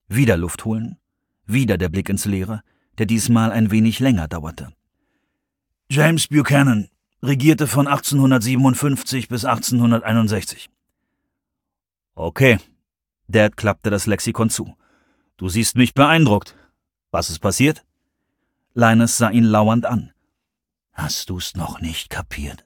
Wieder Luft holen, wieder der Blick ins Leere, der diesmal ein wenig länger dauerte. James Buchanan regierte von 1857 bis 1861. Okay, Dad klappte das Lexikon zu. Du siehst mich beeindruckt. Was ist passiert? Linus sah ihn lauernd an. Hast du's noch nicht kapiert?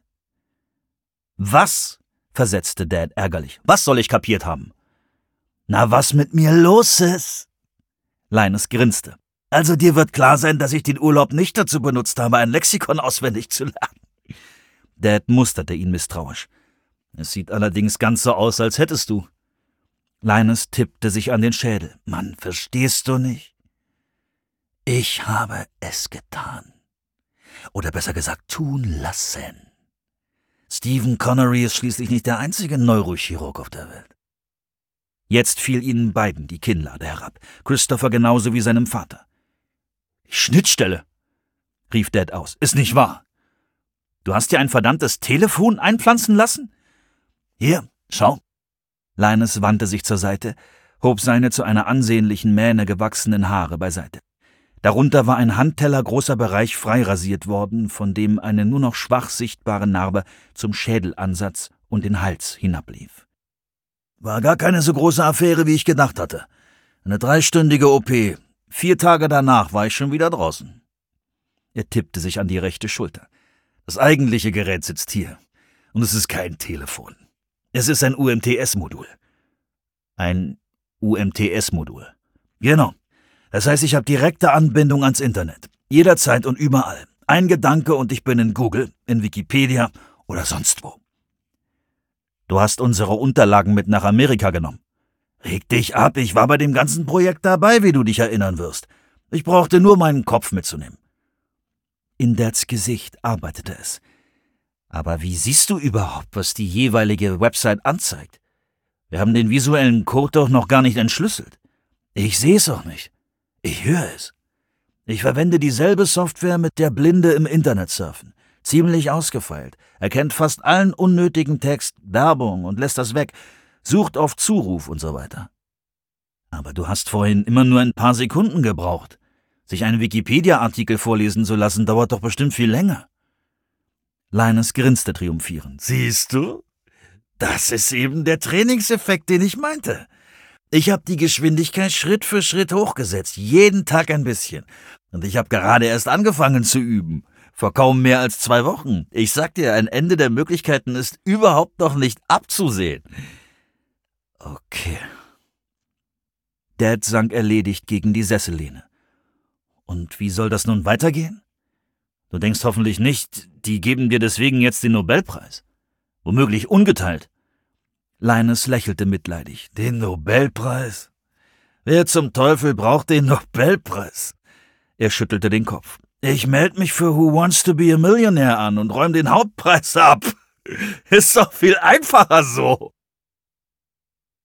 Was? Versetzte Dad ärgerlich. Was soll ich kapiert haben? Na, was mit mir los ist? Linus grinste. Also dir wird klar sein, dass ich den Urlaub nicht dazu benutzt habe, ein Lexikon auswendig zu lernen. Dad musterte ihn misstrauisch. Es sieht allerdings ganz so aus, als hättest du. Linus tippte sich an den Schädel. Mann, verstehst du nicht? Ich habe es getan. Oder besser gesagt, tun lassen. Stephen Connery ist schließlich nicht der einzige Neurochirurg auf der Welt. Jetzt fiel ihnen beiden die Kinnlade herab, Christopher genauso wie seinem Vater. Die Schnittstelle, rief Dad aus, ist nicht wahr. Du hast dir ein verdammtes Telefon einpflanzen lassen? Hier, schau. Linus wandte sich zur Seite, hob seine zu einer ansehnlichen Mähne gewachsenen Haare beiseite. Darunter war ein handtellergroßer Bereich freirasiert worden, von dem eine nur noch schwach sichtbare Narbe zum Schädelansatz und den Hals hinablief. War gar keine so große Affäre, wie ich gedacht hatte. Eine 3-stündige OP. 4 Tage danach war ich schon wieder draußen. Er tippte sich an die rechte Schulter. Das eigentliche Gerät sitzt hier. Und es ist kein Telefon. Es ist ein UMTS-Modul. Ein UMTS-Modul. Genau. Das heißt, ich habe direkte Anbindung ans Internet. Jederzeit und überall. Ein Gedanke und ich bin in Google, in Wikipedia oder sonst wo. Du hast unsere Unterlagen mit nach Amerika genommen. Reg dich ab, ich war bei dem ganzen Projekt dabei, wie du dich erinnern wirst. Ich brauchte nur meinen Kopf mitzunehmen. In Dads Gesicht arbeitete es. Aber wie siehst du überhaupt, was die jeweilige Website anzeigt? Wir haben den visuellen Code doch noch gar nicht entschlüsselt. Ich sehe es auch nicht. Ich höre es. Ich verwende dieselbe Software, mit der Blinde im Internet surfen. Ziemlich ausgefeilt. Erkennt fast allen unnötigen Text, Werbung und lässt das weg. Sucht auf Zuruf und so weiter. Aber du hast vorhin immer nur ein paar Sekunden gebraucht. Sich einen Wikipedia-Artikel vorlesen zu lassen, dauert doch bestimmt viel länger. Linus grinste triumphierend. Siehst du? Das ist eben der Trainingseffekt, den ich meinte. Ich habe die Geschwindigkeit Schritt für Schritt hochgesetzt, jeden Tag ein bisschen. Und ich habe gerade erst angefangen zu üben. Vor kaum mehr als 2 Wochen. Ich sag dir, ein Ende der Möglichkeiten ist überhaupt noch nicht abzusehen. Okay. Dad sank erledigt gegen die Sessellehne. Und wie soll das nun weitergehen? Du denkst hoffentlich nicht, die geben dir deswegen jetzt den Nobelpreis. Womöglich ungeteilt. Linus lächelte mitleidig. Den Nobelpreis? Wer zum Teufel braucht den Nobelpreis? Er schüttelte den Kopf. Ich melde mich für Who Wants to be a Millionaire an und räume den Hauptpreis ab. Ist doch viel einfacher so.